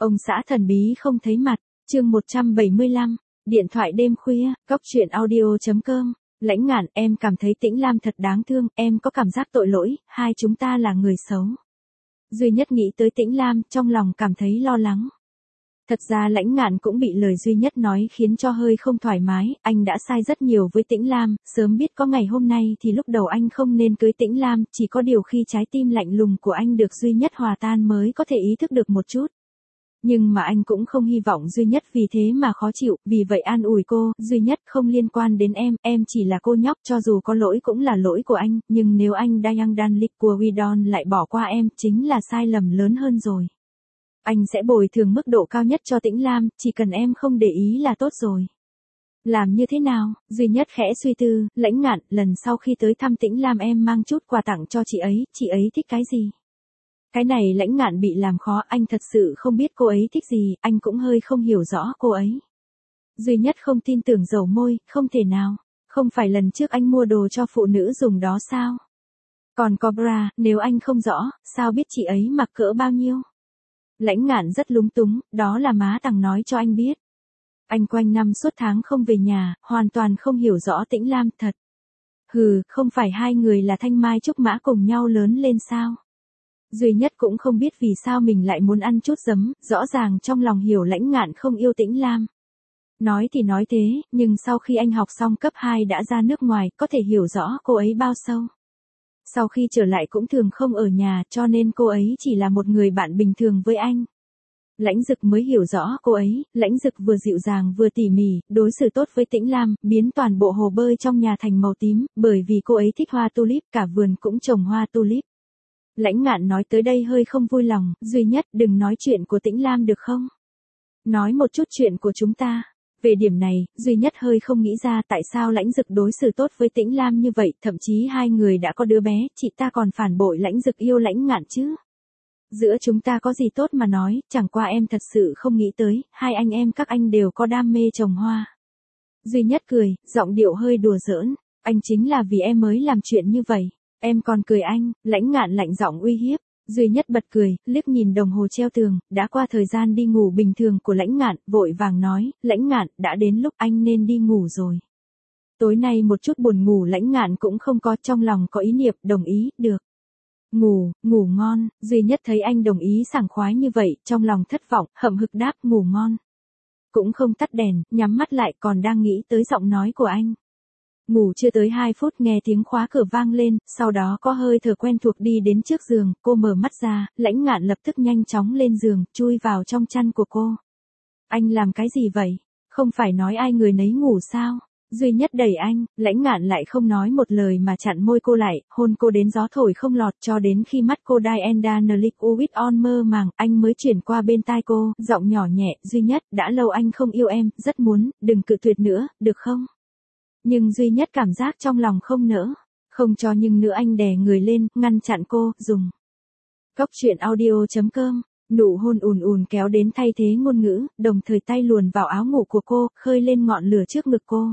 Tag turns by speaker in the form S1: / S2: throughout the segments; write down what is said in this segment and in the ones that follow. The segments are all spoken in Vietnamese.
S1: Ông xã thần bí không thấy mặt, chương 175, điện thoại đêm khuya, góc truyện audio.com, Lãnh Ngạn, em cảm thấy Tĩnh Lam thật đáng thương, em có cảm giác tội lỗi, hai chúng ta là người xấu. Duy Nhất nghĩ tới Tĩnh Lam, trong lòng cảm thấy lo lắng. Thật ra Lãnh Ngạn cũng bị lời Duy Nhất nói khiến cho hơi không thoải mái, anh đã sai rất nhiều với Tĩnh Lam, sớm biết có ngày hôm nay thì lúc đầu anh không nên cưới Tĩnh Lam, chỉ có điều khi trái tim lạnh lùng của anh được Duy Nhất hòa tan mới có thể ý thức được một chút. Nhưng mà anh cũng không hy vọng Duy Nhất vì thế mà khó chịu, vì vậy an ủi cô, Duy Nhất không liên quan đến em chỉ là cô nhóc, cho dù có lỗi cũng là lỗi của anh, nhưng nếu anh Dayang Danlik của Widon lại bỏ qua em, chính là sai lầm lớn hơn rồi. Anh sẽ bồi thường mức độ cao nhất cho Tĩnh Lam, chỉ cần em không để ý là tốt rồi. Làm như thế nào? Duy Nhất khẽ suy tư, Lãnh Ngạn, lần sau khi tới thăm Tĩnh Lam em mang chút quà tặng cho chị ấy thích cái gì? Cái này Lãnh Ngạn bị làm khó, anh thật sự không biết cô ấy thích gì, anh cũng hơi không hiểu rõ cô ấy. Duy Nhất không tin tưởng dầu môi, không thể nào, không phải lần trước anh mua đồ cho phụ nữ dùng đó sao? Còn có bra, nếu anh không rõ, sao biết chị ấy mặc cỡ bao nhiêu? Lãnh Ngạn rất lúng túng, đó là má Tằng nói cho anh biết. Anh quanh năm suốt tháng không về nhà, hoàn toàn không hiểu rõ Tĩnh Lam thật. Hừ, không phải hai người là thanh mai trúc mã cùng nhau lớn lên sao? Duy Nhất cũng không biết vì sao mình lại muốn ăn chút giấm, rõ ràng trong lòng hiểu Lãnh Ngạn không yêu Tĩnh Lam. Nói thì nói thế, nhưng sau khi anh học xong cấp 2 đã ra nước ngoài, có thể hiểu rõ cô ấy bao sâu. Sau khi trở lại cũng thường không ở nhà, cho nên cô ấy chỉ là một người bạn bình thường với anh. Lãnh Dực mới hiểu rõ cô ấy, Lãnh Dực vừa dịu dàng vừa tỉ mỉ, đối xử tốt với Tĩnh Lam, biến toàn bộ hồ bơi trong nhà thành màu tím, bởi vì cô ấy thích hoa tulip, cả vườn cũng trồng hoa tulip. Lãnh Ngạn nói tới đây hơi không vui lòng, Duy Nhất đừng nói chuyện của Tĩnh Lam được không? Nói một chút chuyện của chúng ta. Về điểm này, Duy Nhất hơi không nghĩ ra tại sao Lãnh Dực đối xử tốt với Tĩnh Lam như vậy, thậm chí hai người đã có đứa bé, chị ta còn phản bội Lãnh Dực yêu Lãnh Ngạn chứ. Giữa chúng ta có gì tốt mà nói, chẳng qua em thật sự không nghĩ tới, hai anh em các anh đều có đam mê trồng hoa. Duy Nhất cười, giọng điệu hơi đùa giỡn, anh chính là vì em mới làm chuyện như vậy. Em còn cười anh, Lãnh Ngạn lạnh giọng uy hiếp. Duy Nhất bật cười, liếc nhìn đồng hồ treo tường, đã qua thời gian đi ngủ bình thường của Lãnh Ngạn, vội vàng nói, Lãnh Ngạn, đã đến lúc anh nên đi ngủ rồi. Tối nay một chút buồn ngủ Lãnh Ngạn cũng không có, trong lòng có ý niệm, đồng ý, được. Ngủ ngon, Duy Nhất thấy anh đồng ý sảng khoái như vậy, trong lòng thất vọng, hậm hực đáp, ngủ ngon. Cũng không tắt đèn, nhắm mắt lại còn đang nghĩ tới giọng nói của anh. Ngủ chưa tới 2 phút nghe tiếng khóa cửa vang lên, sau đó có hơi thở quen thuộc đi đến trước giường, cô mở mắt ra, Lãnh Ngạn lập tức nhanh chóng lên giường, chui vào trong chăn của cô. Anh làm cái gì vậy? Không phải nói ai người nấy ngủ sao? Duy Nhất đẩy anh, Lãnh Ngạn lại không nói một lời mà chặn môi cô lại, hôn cô đến gió thổi không lọt cho đến khi mắt cô Diana Nalik Uwit on mơ màng, anh mới chuyển qua bên tai cô, giọng nhỏ nhẹ, Duy Nhất, đã lâu anh không yêu em, rất muốn, đừng cự tuyệt nữa, được không? Nhưng Duy Nhất cảm giác trong lòng không nỡ, không cho nhưng nữa anh đè người lên, ngăn chặn cô, dùng. Góc truyện audio.com, nụ hôn ùn kéo đến thay thế ngôn ngữ, đồng thời tay luồn vào áo ngủ của cô, khơi lên ngọn lửa trước ngực cô.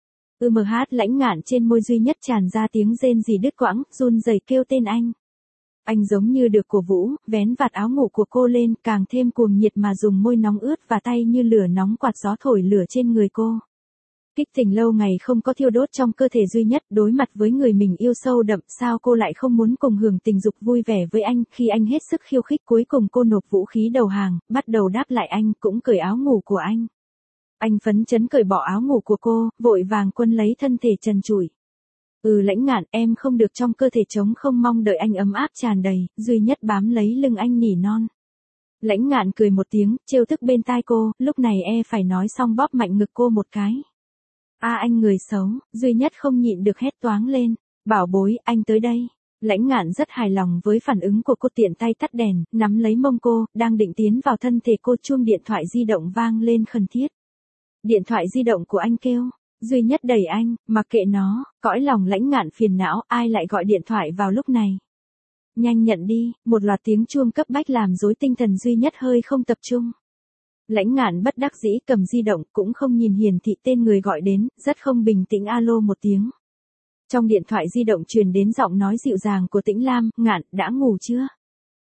S1: Lãnh Ngạn trên môi Duy Nhất tràn ra tiếng rên rỉ đứt quãng, run rẩy kêu tên anh. Anh giống như được cổ vũ, vén vạt áo ngủ của cô lên, càng thêm cuồng nhiệt mà dùng môi nóng ướt và tay như lửa nóng quạt gió thổi lửa trên người cô. Kích tình lâu ngày không có thiêu đốt trong cơ thể Duy Nhất, đối mặt với người mình yêu sâu đậm, sao cô lại không muốn cùng hưởng tình dục vui vẻ với anh, khi anh hết sức khiêu khích cuối cùng cô nộp vũ khí đầu hàng, bắt đầu đáp lại anh, cũng cởi áo ngủ của anh. Anh phấn chấn cởi bỏ áo ngủ của cô, vội vàng quân lấy thân thể trần trụi. Lãnh Ngạn, em không được trong cơ thể trống không mong đợi anh ấm áp tràn đầy, Duy Nhất bám lấy lưng anh nỉ non. Lãnh Ngạn cười một tiếng, trêu tức bên tai cô, lúc này phải nói xong bóp mạnh ngực cô một cái. Anh người xấu, Duy Nhất không nhịn được hét toáng lên, bảo bối, anh tới đây. Lãnh Ngạn rất hài lòng với phản ứng của cô, tiện tay tắt đèn, nắm lấy mông cô, đang định tiến vào thân thể cô, chuông điện thoại di động vang lên khẩn thiết. Điện thoại di động của anh kêu, Duy Nhất đẩy anh, mặc kệ nó, cõi lòng Lãnh Ngạn phiền não, ai lại gọi điện thoại vào lúc này. Nhanh nhận đi, một loạt tiếng chuông cấp bách làm rối tinh thần Duy Nhất hơi không tập trung. Lãnh Ngạn bất đắc dĩ cầm di động, cũng không nhìn hiển thị tên người gọi đến, rất không bình tĩnh alo một tiếng. Trong điện thoại di động truyền đến giọng nói dịu dàng của Tĩnh Lam, Ngạn, đã ngủ chưa?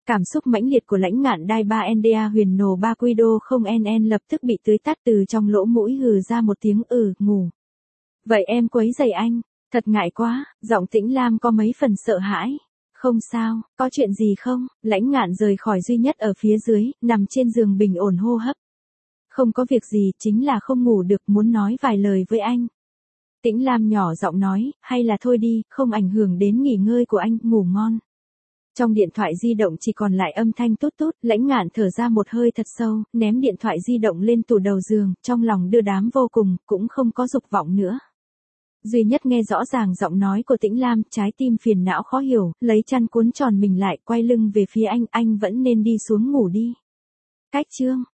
S1: Cảm xúc mãnh liệt của Lãnh Ngạn Đai Ba NDA huyền nổ ba quy đô không NN lập tức bị tưới tắt, từ trong lỗ mũi hừ ra một tiếng ngủ. Vậy em quấy rầy anh, thật ngại quá, giọng Tĩnh Lam có mấy phần sợ hãi. Không sao, có chuyện gì không? Lãnh Ngạn rời khỏi duy nhất ở phía dưới, nằm trên giường bình ổn hô hấp. Không có việc gì, chính là không ngủ được, muốn nói vài lời với anh. Tĩnh Lam nhỏ giọng nói, hay là thôi đi, không ảnh hưởng đến nghỉ ngơi của anh, ngủ ngon. Trong điện thoại di động chỉ còn lại âm thanh tút tút, Lãnh Ngạn thở ra một hơi thật sâu, ném điện thoại di động lên tủ đầu giường, trong lòng đưa đám vô cùng, cũng không có dục vọng nữa. Duy nhất nghe rõ ràng giọng nói của Tĩnh Lam, trái tim phiền não khó hiểu, lấy chăn cuốn tròn mình lại, quay lưng về phía anh vẫn nên đi xuống ngủ đi. Cách chương